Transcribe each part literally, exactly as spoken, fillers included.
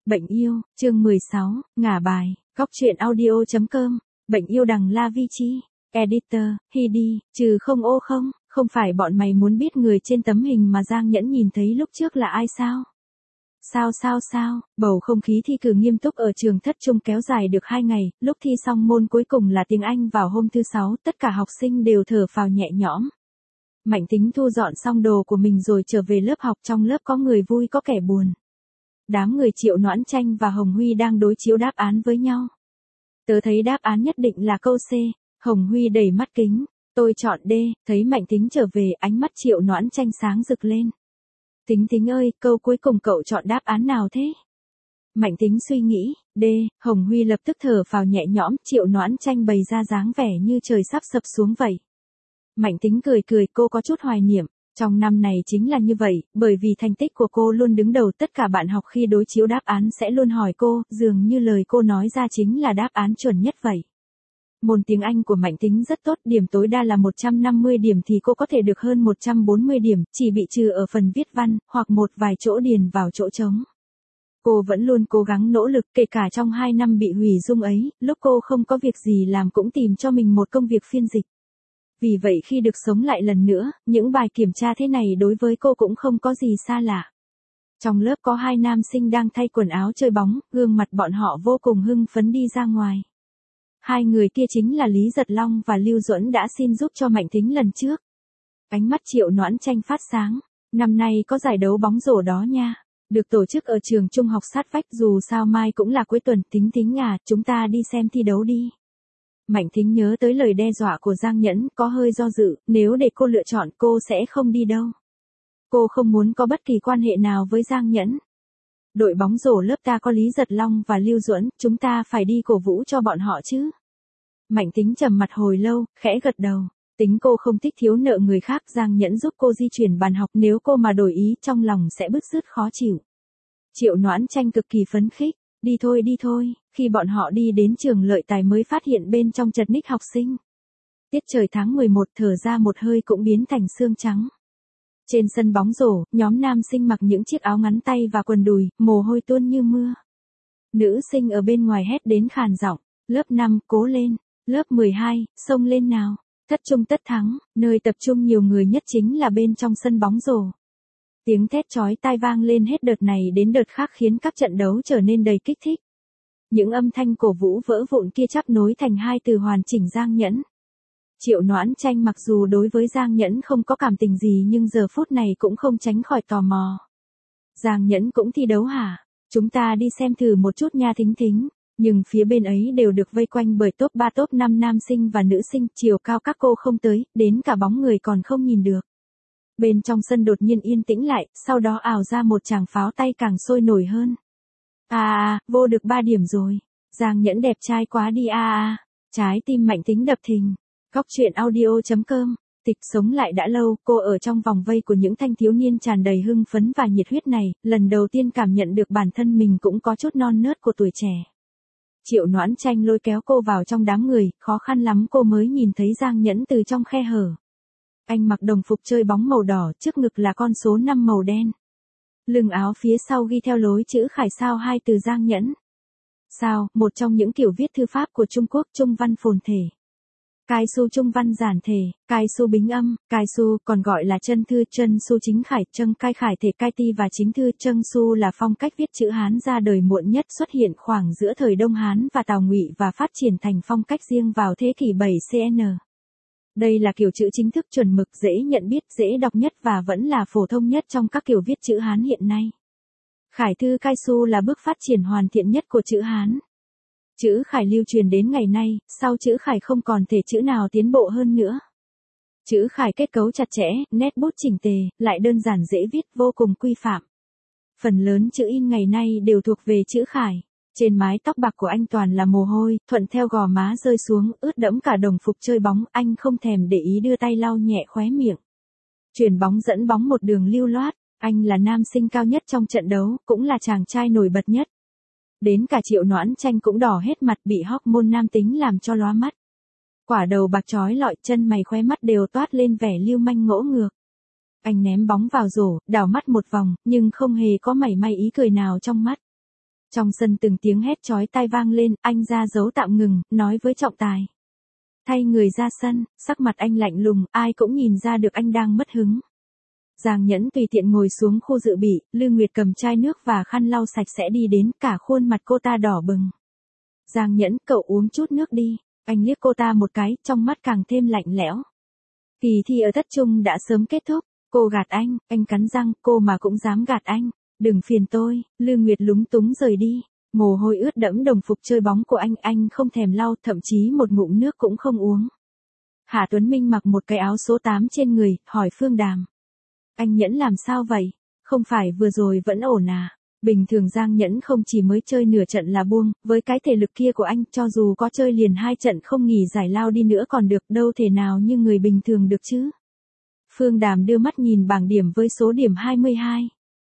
Bệnh yêu, chương mười sáu, ngả bài, góc truyện audio chấm com, bệnh yêu đằng La Vi Chi, editor, Hidi, trừ không ô không, không phải bọn mày muốn biết người trên tấm hình mà Giang Nhẫn nhìn thấy lúc trước là ai sao? Sao sao sao, bầu không khí thi cử nghiêm túc ở trường thất trung kéo dài được hai ngày, lúc thi xong môn cuối cùng là tiếng Anh vào hôm thứ sáu, tất cả học sinh đều thở phào nhẹ nhõm. Mạnh Tính thu dọn xong đồ của mình rồi trở về lớp học, trong lớp có người vui có kẻ buồn. Đám người Triệu Noãn Tranh và Hồng Huy đang đối chiếu đáp án với nhau. Tớ thấy đáp án nhất định là câu C, Hồng Huy đẩy mắt kính, tôi chọn D, thấy Mạnh Tính trở về, ánh mắt Triệu Noãn Tranh sáng rực lên. Tính Tính ơi, câu cuối cùng cậu chọn đáp án nào thế? Mạnh Tính suy nghĩ, D, Hồng Huy lập tức thở phào nhẹ nhõm, Triệu Noãn Tranh bày ra dáng vẻ như trời sắp sập xuống vậy. Mạnh Tính cười cười, cô có chút hoài niệm. Trong năm này chính là như vậy, bởi vì thành tích của cô luôn đứng đầu, tất cả bạn học khi đối chiếu đáp án sẽ luôn hỏi cô, dường như lời cô nói ra chính là đáp án chuẩn nhất vậy. Môn tiếng Anh của Mạnh Tính rất tốt, điểm tối đa là một trăm năm mươi điểm thì cô có thể được hơn một trăm bốn mươi điểm, chỉ bị trừ ở phần viết văn, hoặc một vài chỗ điền vào chỗ trống. Cô vẫn luôn cố gắng nỗ lực, kể cả trong hai năm bị hủy dung ấy, lúc cô không có việc gì làm cũng tìm cho mình một công việc phiên dịch. Vì vậy khi được sống lại lần nữa, những bài kiểm tra thế này đối với cô cũng không có gì xa lạ. Trong lớp có hai nam sinh đang thay quần áo chơi bóng, gương mặt bọn họ vô cùng hưng phấn đi ra ngoài. Hai người kia chính là Lý Giật Long và Lưu Duẫn đã xin giúp cho Mạnh Tính lần trước. Ánh mắt Triệu Noãn Tranh phát sáng, năm nay có giải đấu bóng rổ đó nha. Được tổ chức ở trường trung học sát vách, dù sao mai cũng là cuối tuần, Tính Tính à, chúng ta đi xem thi đấu đi. Mạnh Tính nhớ tới lời đe dọa của Giang Nhẫn, có hơi do dự, nếu để cô lựa chọn cô sẽ không đi đâu. Cô không muốn có bất kỳ quan hệ nào với Giang Nhẫn. Đội bóng rổ lớp ta có Lý Giật Long và Lưu Duẫn, chúng ta phải đi cổ vũ cho bọn họ chứ. Mạnh Tính trầm mặt hồi lâu, khẽ gật đầu. Tính cô không thích thiếu nợ người khác, Giang Nhẫn giúp cô di chuyển bàn học, nếu cô mà đổi ý trong lòng sẽ bứt rứt khó chịu. Triệu Noãn Tranh cực kỳ phấn khích. Đi thôi đi thôi, khi bọn họ đi đến trường Lợi Tài mới phát hiện bên trong chật ních học sinh. Tiết trời tháng mười một, thở ra một hơi cũng biến thành sương trắng. Trên sân bóng rổ, nhóm nam sinh mặc những chiếc áo ngắn tay và quần đùi, mồ hôi tuôn như mưa. Nữ sinh ở bên ngoài hét đến khàn giọng, lớp năm, cố lên, lớp mười hai, xông lên nào, thất trung tất thắng, nơi tập trung nhiều người nhất chính là bên trong sân bóng rổ. Tiếng thét chói tai vang lên hết đợt này đến đợt khác khiến các trận đấu trở nên đầy kích thích. Những âm thanh cổ vũ vỡ vụn kia chắp nối thành hai từ hoàn chỉnh Giang Nhẫn. Triệu Noãn Tranh mặc dù đối với Giang Nhẫn không có cảm tình gì nhưng giờ phút này cũng không tránh khỏi tò mò. Giang Nhẫn cũng thi đấu hả? Chúng ta đi xem thử một chút nha Thính Thính. Nhưng phía bên ấy đều được vây quanh bởi top ba top năm nam sinh và nữ sinh, chiều cao các cô không tới, đến cả bóng người còn không nhìn được. Bên trong sân đột nhiên yên tĩnh lại, sau đó ào ra một tràng pháo tay càng sôi nổi hơn. À à, vô được ba điểm rồi. Giang Nhẫn đẹp trai quá đi à à. Trái tim Mạnh Tính đập thình. Góc truyện audio chấm com. Tịch sống lại đã lâu, cô ở trong vòng vây của những thanh thiếu niên tràn đầy hưng phấn và nhiệt huyết này, lần đầu tiên cảm nhận được bản thân mình cũng có chút non nớt của tuổi trẻ. Triệu Noãn Tranh lôi kéo cô vào trong đám người, khó khăn lắm cô mới nhìn thấy Giang Nhẫn từ trong khe hở. Anh mặc đồng phục chơi bóng màu đỏ, trước ngực là con số năm màu đen. Lưng áo phía sau ghi theo lối chữ khải sao hai từ Giang Nhẫn. Sao, một trong những kiểu viết thư pháp của Trung Quốc, trung văn phồn thể. Cai su trung văn giản thể, cai su bính âm, cai su còn gọi là chân thư, chân su chính khải, trâng cai khải thể cai ti và chính thư, trâng su là phong cách viết chữ Hán ra đời muộn nhất, xuất hiện khoảng giữa thời Đông Hán và Tào Ngụy và phát triển thành phong cách riêng vào thế kỷ bảy xê en. Đây là kiểu chữ chính thức chuẩn mực, dễ nhận biết, dễ đọc nhất và vẫn là phổ thông nhất trong các kiểu viết chữ Hán hiện nay. Khải thư cai su là bước phát triển hoàn thiện nhất của chữ Hán. Chữ khải lưu truyền đến ngày nay, sau chữ khải không còn thể chữ nào tiến bộ hơn nữa. Chữ khải kết cấu chặt chẽ, nét bút chỉnh tề, lại đơn giản dễ viết, vô cùng quy phạm. Phần lớn chữ in ngày nay đều thuộc về chữ khải. Trên mái tóc bạc của anh toàn là mồ hôi, thuận theo gò má rơi xuống, ướt đẫm cả đồng phục chơi bóng, anh không thèm để ý đưa tay lau nhẹ khóe miệng. Chuyền bóng dẫn bóng một đường lưu loát, anh là nam sinh cao nhất trong trận đấu, cũng là chàng trai nổi bật nhất. Đến cả Triệu Noãn Tranh cũng đỏ hết mặt, bị hormone nam tính làm cho lóa mắt. Quả đầu bạc chói lọi, chân mày khóe mắt đều toát lên vẻ lưu manh ngỗ ngược. Anh ném bóng vào rổ, đảo mắt một vòng, nhưng không hề có mảy may ý cười nào trong mắt. Trong sân từng tiếng hét chói tai vang lên, anh ra dấu tạm ngừng, nói với trọng tài. Thay người ra sân, sắc mặt anh lạnh lùng, ai cũng nhìn ra được anh đang mất hứng. Giang Nhẫn tùy tiện ngồi xuống khu dự bị, Lư Nguyệt cầm chai nước và khăn lau sạch sẽ đi đến, cả khuôn mặt cô ta đỏ bừng. Giang Nhẫn, cậu uống chút nước đi. Anh liếc cô ta một cái, trong mắt càng thêm lạnh lẽo. Kỳ thi ở Thất Trung đã sớm kết thúc, cô gạt anh, anh cắn răng, cô mà cũng dám gạt anh. Đừng phiền tôi, Lư Nguyệt lúng túng rời đi. Mồ hôi ướt đẫm đồng phục chơi bóng của anh, anh không thèm lau, thậm chí một ngụm nước cũng không uống. Hạ Tuấn Minh mặc một cái áo số tám trên người, hỏi Phương Đàm. Anh Nhẫn làm sao vậy? Không phải vừa rồi vẫn ổn à? Bình thường Giang Nhẫn không chỉ mới chơi nửa trận là buông, với cái thể lực kia của anh, cho dù có chơi liền hai trận không nghỉ giải lao đi nữa còn được, đâu thể nào như người bình thường được chứ. Phương Đàm đưa mắt nhìn bảng điểm với số điểm hai mươi hai.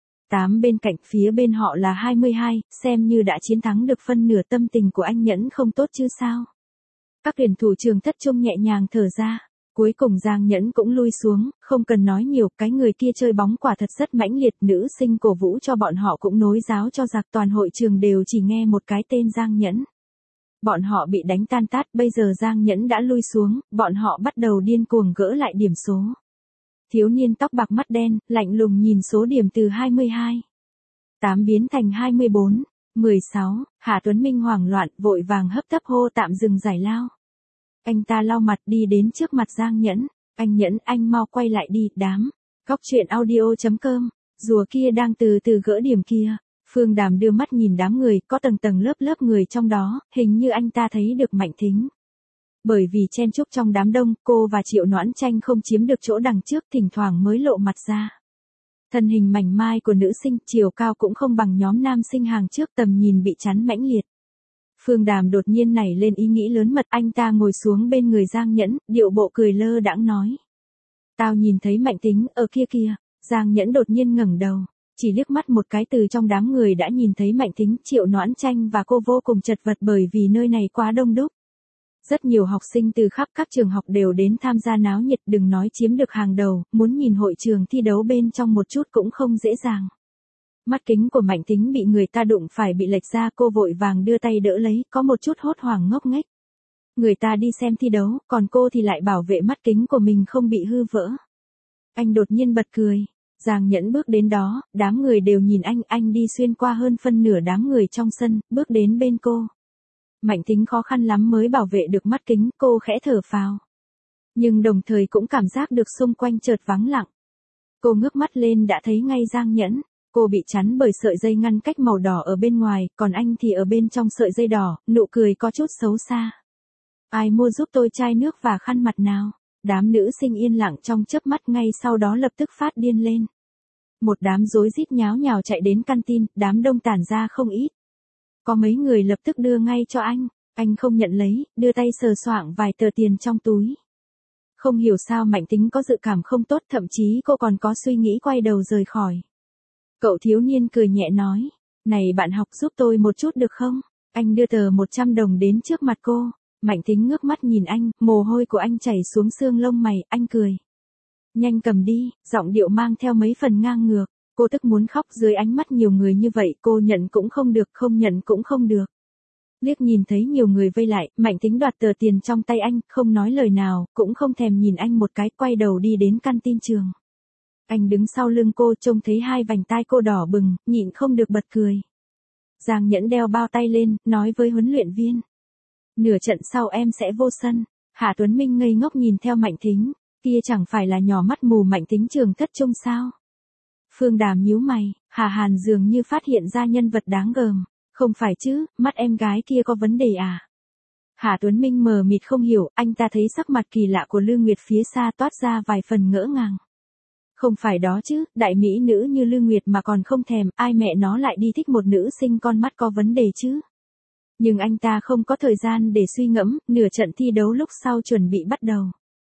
tám bên cạnh, phía bên họ là hai mươi hai, xem như đã chiến thắng được phân nửa, tâm tình của anh Nhẫn không tốt chứ sao. Các tuyển thủ trường Thất Trung nhẹ nhàng thở ra. Cuối cùng Giang Nhẫn cũng lui xuống, không cần nói nhiều, cái người kia chơi bóng quả thật rất mãnh liệt, nữ sinh cổ vũ cho bọn họ cũng nối giáo cho giặc, toàn hội trường đều chỉ nghe một cái tên Giang Nhẫn. Bọn họ bị đánh tan tát, bây giờ Giang Nhẫn đã lui xuống, bọn họ bắt đầu điên cuồng gỡ lại điểm số. Thiếu niên tóc bạc mắt đen, lạnh lùng nhìn số điểm từ hai mươi hai. tám biến thành hai mươi bốn, mười sáu, Hạ Tuấn Minh hoảng loạn, vội vàng hấp tấp hô tạm dừng giải lao. Anh ta lau mặt đi đến trước mặt Giang Nhẫn. Anh Nhẫn, anh mau quay lại đi, đám. Cóc truyện audio chấm com. Rùa kia đang từ từ gỡ điểm kia. Phương Đàm đưa mắt nhìn đám người, có tầng tầng lớp lớp người trong đó, hình như anh ta thấy được Mạnh Thính. Bởi vì chen chúc trong đám đông, cô và Triệu Noãn Tranh không chiếm được chỗ đằng trước, thỉnh thoảng mới lộ mặt ra. Thân hình mảnh mai của nữ sinh, chiều cao cũng không bằng nhóm nam sinh hàng trước, tầm nhìn bị chắn mãnh liệt. Phương Đàm đột nhiên nảy lên ý nghĩ lớn mật, anh ta ngồi xuống bên người Giang Nhẫn, điệu bộ cười lơ đãng nói. Tao nhìn thấy Mạnh Thính ở kia kìa. Giang Nhẫn đột nhiên ngẩng đầu, chỉ liếc mắt một cái từ trong đám người đã nhìn thấy Mạnh Thính, Triệu Noãn Tranh và cô vô cùng chật vật bởi vì nơi này quá đông đúc. Rất nhiều học sinh từ khắp các trường học đều đến tham gia náo nhiệt, đừng nói chiếm được hàng đầu, muốn nhìn hội trường thi đấu bên trong một chút cũng không dễ dàng. Mắt kính của Mạnh Thính bị người ta đụng phải bị lệch ra, cô vội vàng đưa tay đỡ lấy, có một chút hốt hoảng ngốc nghếch. Người ta đi xem thi đấu, còn cô thì lại bảo vệ mắt kính của mình không bị hư vỡ. Anh đột nhiên bật cười. Giang Nhẫn bước đến đó, đám người đều nhìn anh, anh đi xuyên qua hơn phân nửa đám người trong sân, bước đến bên cô. Mạnh Thính khó khăn lắm mới bảo vệ được mắt kính, cô khẽ thở phào. Nhưng đồng thời cũng cảm giác được xung quanh chợt vắng lặng. Cô ngước mắt lên đã thấy ngay Giang Nhẫn. Cô bị chắn bởi sợi dây ngăn cách màu đỏ ở bên ngoài, còn anh thì ở bên trong sợi dây đỏ, nụ cười có chút xấu xa. Ai mua giúp tôi chai nước và khăn mặt nào? Đám nữ sinh yên lặng trong chớp mắt, ngay sau đó lập tức phát điên lên. Một đám rối rít nháo nhào chạy đến canteen, đám đông tản ra không ít. Có mấy người lập tức đưa ngay cho anh, anh không nhận lấy, đưa tay sờ soạng vài tờ tiền trong túi. Không hiểu sao Mạnh Thính có dự cảm không tốt, thậm chí cô còn có suy nghĩ quay đầu rời khỏi. Cậu thiếu niên cười nhẹ nói, này bạn học giúp tôi một chút được không? Anh đưa tờ một trăm đồng đến trước mặt cô. Mạnh Thính ngước mắt nhìn anh, mồ hôi của anh chảy xuống xương lông mày, anh cười. Nhanh cầm đi, giọng điệu mang theo mấy phần ngang ngược. Cô tức muốn khóc, dưới ánh mắt nhiều người như vậy, cô nhận cũng không được, không nhận cũng không được. Liếc nhìn thấy nhiều người vây lại, Mạnh Thính đoạt tờ tiền trong tay anh, không nói lời nào, cũng không thèm nhìn anh một cái, quay đầu đi đến canteen trường. Anh đứng sau lưng cô, trông thấy hai vành tai cô đỏ bừng, nhịn không được bật cười. Giang Nhẫn đeo bao tay lên, nói với huấn luyện viên. Nửa trận sau em sẽ vô sân. Hạ Tuấn Minh ngây ngốc nhìn theo Mạnh Thính, kia chẳng phải là nhỏ mắt mù Mạnh Thính trường Thất Trung sao? Phương Đàm nhíu mày, Hà Hàn dường như phát hiện ra nhân vật đáng gờm. Không phải chứ, mắt em gái kia có vấn đề à? Hạ Tuấn Minh mờ mịt không hiểu, anh ta thấy sắc mặt kỳ lạ của Lư Nguyệt phía xa toát ra vài phần ngỡ ngàng. Không phải đó chứ, đại mỹ nữ như Lư Nguyệt mà còn không thèm, ai mẹ nó lại đi thích một nữ sinh con mắt có vấn đề chứ? Nhưng anh ta không có thời gian để suy ngẫm, nửa trận thi đấu lúc sau chuẩn bị bắt đầu.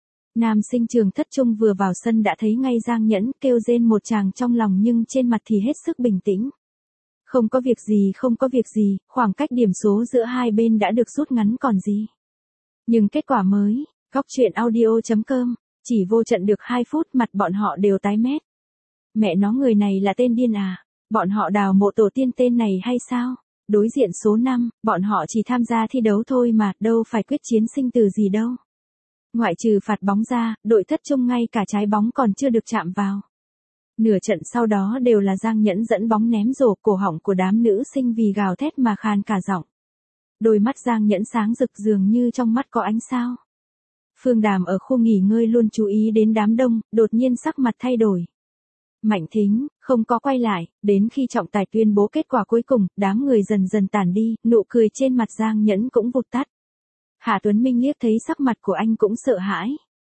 Nam sinh trường Thất Trung vừa vào sân đã thấy ngay Giang Nhẫn, kêu rên một tràng trong lòng nhưng trên mặt thì hết sức bình tĩnh. Không có việc gì, không có việc gì, khoảng cách điểm số giữa hai bên đã được rút ngắn còn gì. Nhưng kết quả mới, Cóc truyện audio chấm com, chỉ vô trận được hai phút mặt bọn họ đều tái mét. Mẹ nó, người này là tên điên à? Bọn họ đào mộ tổ tiên tên này hay sao? Đối diện số năm, bọn họ chỉ tham gia thi đấu thôi mà, đâu phải quyết chiến sinh tử gì đâu. Ngoại trừ phạt bóng ra, đội thất trung ngay cả trái bóng còn chưa được chạm vào. Nửa trận sau đó đều là Giang Nhẫn dẫn bóng ném rổ, cổ họng của đám nữ sinh vì gào thét mà khàn cả giọng. Đôi mắt Giang Nhẫn sáng rực dường như trong mắt có ánh sao. Phương Đàm ở khu nghỉ ngơi luôn chú ý đến đám đông, đột nhiên sắc mặt thay đổi. Mạnh Thính, không có quay lại, đến khi trọng tài tuyên bố kết quả cuối cùng, đám người dần dần tản đi, nụ cười trên mặt Giang Nhẫn cũng vụt tắt. Hạ Tuấn Minh liếc thấy sắc mặt của anh cũng sợ hãi.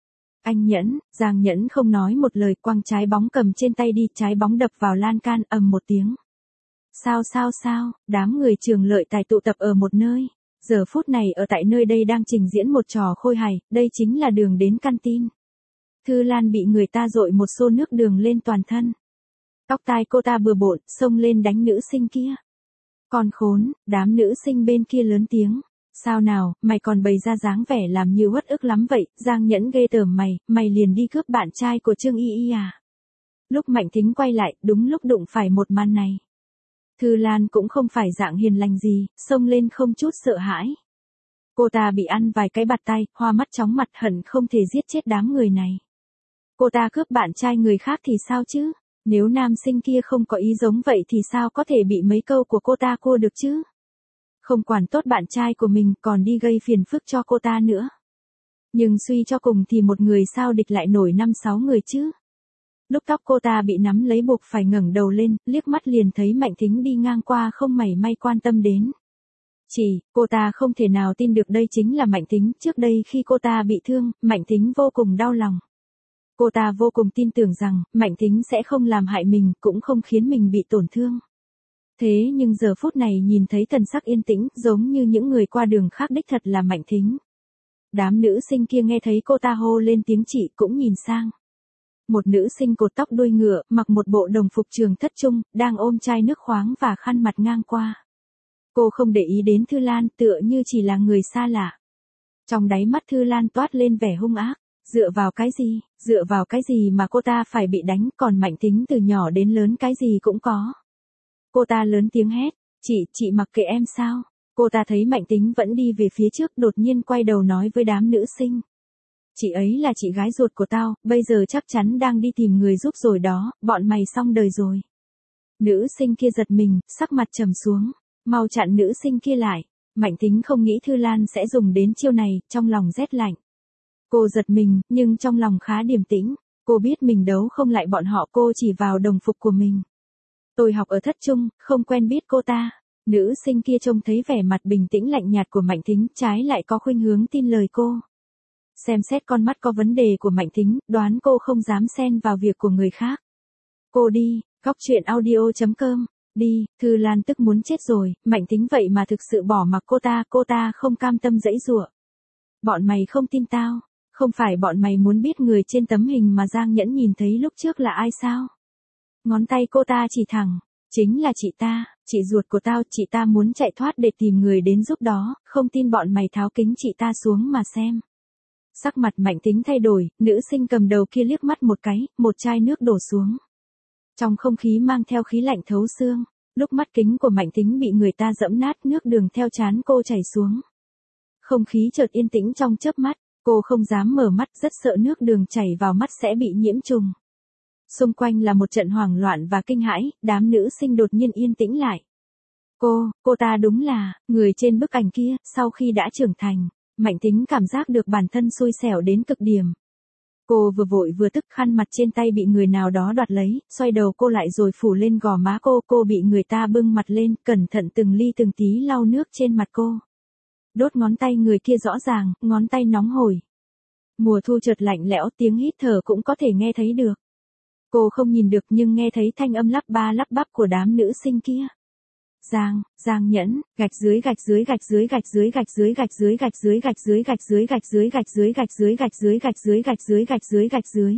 Anh Nhẫn, Giang Nhẫn không nói một lời, quăng trái bóng cầm trên tay đi, trái bóng đập vào lan can, ầm một tiếng. Sao sao sao, đám người Trường Lợi Tài tụ tập ở một nơi. Giờ phút này ở tại nơi đây đang trình diễn một trò khôi hài, đây chính là đường đến căn tin. Thư Lan bị người ta dội một xô nước đường lên toàn thân. Tóc tai cô ta bừa bộn, xông lên đánh nữ sinh kia. Con khốn, đám nữ sinh bên kia lớn tiếng. Sao nào, mày còn bày ra dáng vẻ làm như uất ức lắm vậy, Giang Nhẫn ghê tởm mày, mày liền đi cướp bạn trai của Trương Y Y à. Lúc Mạnh Thính quay lại, đúng lúc đụng phải một màn này. Thư Lan cũng không phải dạng hiền lành gì, xông lên không chút sợ hãi. Cô ta bị ăn vài cái bạt tay, hoa mắt chóng mặt, hận không thể giết chết đám người này. Cô ta cướp bạn trai người khác thì sao chứ? Nếu nam sinh kia không có ý giống vậy thì sao có thể bị mấy câu của cô ta cua được chứ? Không quản tốt bạn trai của mình còn đi gây phiền phức cho cô ta nữa. Nhưng suy cho cùng thì một người sao địch lại nổi năm sáu người chứ? Lúc tóc cô ta bị nắm lấy buộc phải ngẩng đầu lên, liếc mắt liền thấy Mạnh Thính đi ngang qua không mảy may quan tâm đến. Chỉ, cô ta không thể nào tin được đây chính là Mạnh Thính, trước đây khi cô ta bị thương, Mạnh Thính vô cùng đau lòng. Cô ta vô cùng tin tưởng rằng, Mạnh Thính sẽ không làm hại mình, cũng không khiến mình bị tổn thương. Thế nhưng giờ phút này nhìn thấy thần sắc yên tĩnh, giống như những người qua đường khác đích thật là Mạnh Thính. Đám nữ sinh kia nghe thấy cô ta hô lên tiếng chị cũng nhìn sang. Một nữ sinh cột tóc đuôi ngựa, mặc một bộ đồng phục trường thất trung, đang ôm chai nước khoáng và khăn mặt ngang qua. Cô không để ý đến Thư Lan, tựa như chỉ là người xa lạ. Trong đáy mắt Thư Lan toát lên vẻ hung ác. Dựa vào cái gì, dựa vào cái gì mà cô ta phải bị đánh, còn Mạnh Thính từ nhỏ đến lớn cái gì cũng có. Cô ta lớn tiếng hét, chị, chị mặc kệ em sao? Cô ta thấy Mạnh Thính vẫn đi về phía trước, đột nhiên quay đầu nói với đám nữ sinh. Chị ấy là chị gái ruột của tao, bây giờ chắc chắn đang đi tìm người giúp rồi đó, bọn mày xong đời rồi. Nữ sinh kia giật mình, sắc mặt trầm xuống, mau chặn nữ sinh kia lại. Mạnh Thính không nghĩ Thư Lan sẽ dùng đến chiêu này, trong lòng rét lạnh. Cô giật mình, nhưng trong lòng khá điềm tĩnh. Cô biết mình đấu không lại bọn họ, cô chỉ vào đồng phục của mình. Tôi học ở thất trung, không quen biết cô ta. Nữ sinh kia trông thấy vẻ mặt bình tĩnh lạnh nhạt của Mạnh Thính, trái lại có khuynh hướng tin lời cô. Xem xét con mắt có vấn đề của Mạnh Thính, đoán cô không dám xen vào việc của người khác. Cô đi, góc truyện audio chấm com, đi, Thư Lan tức muốn chết rồi, Mạnh Thính vậy mà thực sự bỏ mặc cô ta, cô ta không cam tâm giãy giụa. Bọn mày không tin tao, không phải bọn mày muốn biết người trên tấm hình mà Giang Nhẫn nhìn thấy lúc trước là ai sao? Ngón tay cô ta chỉ thẳng, chính là chị ta, chị ruột của tao, chị ta muốn chạy thoát để tìm người đến giúp đó, không tin bọn mày tháo kính chị ta xuống mà xem. Sắc mặt Mạnh Thính thay đổi, nữ sinh cầm đầu kia liếc mắt một cái, một chai nước đổ xuống. Trong không khí mang theo khí lạnh thấu xương, lúc mắt kính của Mạnh Thính bị người ta dẫm nát, nước đường theo trán cô chảy xuống. Không khí chợt yên tĩnh trong chớp mắt, cô không dám mở mắt, rất sợ nước đường chảy vào mắt sẽ bị nhiễm trùng. Xung quanh là một trận hoảng loạn và kinh hãi, đám nữ sinh đột nhiên yên tĩnh lại. Cô, cô ta đúng là, người trên bức ảnh kia, sau khi đã trưởng thành, Mạnh Thính cảm giác được bản thân xui xẻo đến cực điểm. Cô vừa vội vừa tức, khăn mặt trên tay bị người nào đó đoạt lấy, xoay đầu cô lại rồi phủ lên gò má cô, cô bị người ta bưng mặt lên, cẩn thận từng ly từng tí lau nước trên mặt cô. Đốt ngón tay người kia rõ ràng, ngón tay nóng hổi. Mùa thu chợt lạnh lẽo, tiếng hít thở cũng có thể nghe thấy được. Cô không nhìn được nhưng nghe thấy thanh âm lắp ba lắp bắp của đám nữ sinh kia. Giang, Giang Nhẫn, gạch dưới gạch dưới gạch dưới gạch dưới gạch dưới gạch dưới gạch dưới gạch dưới gạch dưới gạch dưới gạch dưới gạch dưới gạch dưới gạch dưới gạch dưới gạch dưới gạch dưới.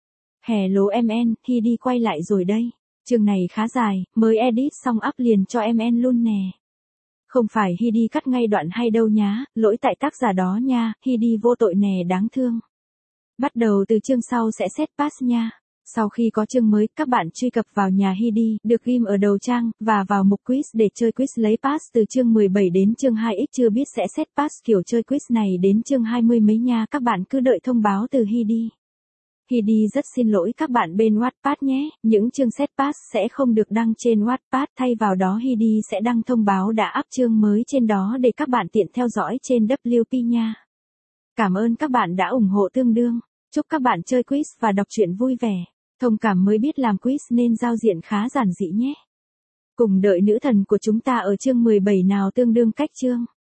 Hello em en, thì đi quay lại rồi đây. Chương này khá dài, mới edit xong up liền cho em en luôn nè. Không phải Hi đi cắt ngay đoạn hay đâu nhá, lỗi tại tác giả đó nha, Hi đi vô tội nè, đáng thương. Bắt đầu từ chương sau sẽ set pass nha. Sau khi có chương mới, các bạn truy cập vào nhà Hidi, được ghim ở đầu trang, và vào mục quiz để chơi quiz lấy pass từ chương mười bảy đến chương hai x. Chưa biết sẽ set pass kiểu chơi quiz này đến chương hai mươi mấy nha, các bạn cứ đợi thông báo từ Hidi. Hidi rất xin lỗi các bạn bên Wattpad nhé, những chương set pass sẽ không được đăng trên Wattpad, thay vào đó Hidi sẽ đăng thông báo đã up chương mới trên đó để các bạn tiện theo dõi trên W P nha. Cảm ơn các bạn đã ủng hộ tương đương. Chúc các bạn chơi quiz và đọc truyện vui vẻ. Thông cảm mới biết làm quiz nên giao diện khá giản dị nhé. Cùng đợi nữ thần của chúng ta ở chương mười bảy nào tương đương cách chương.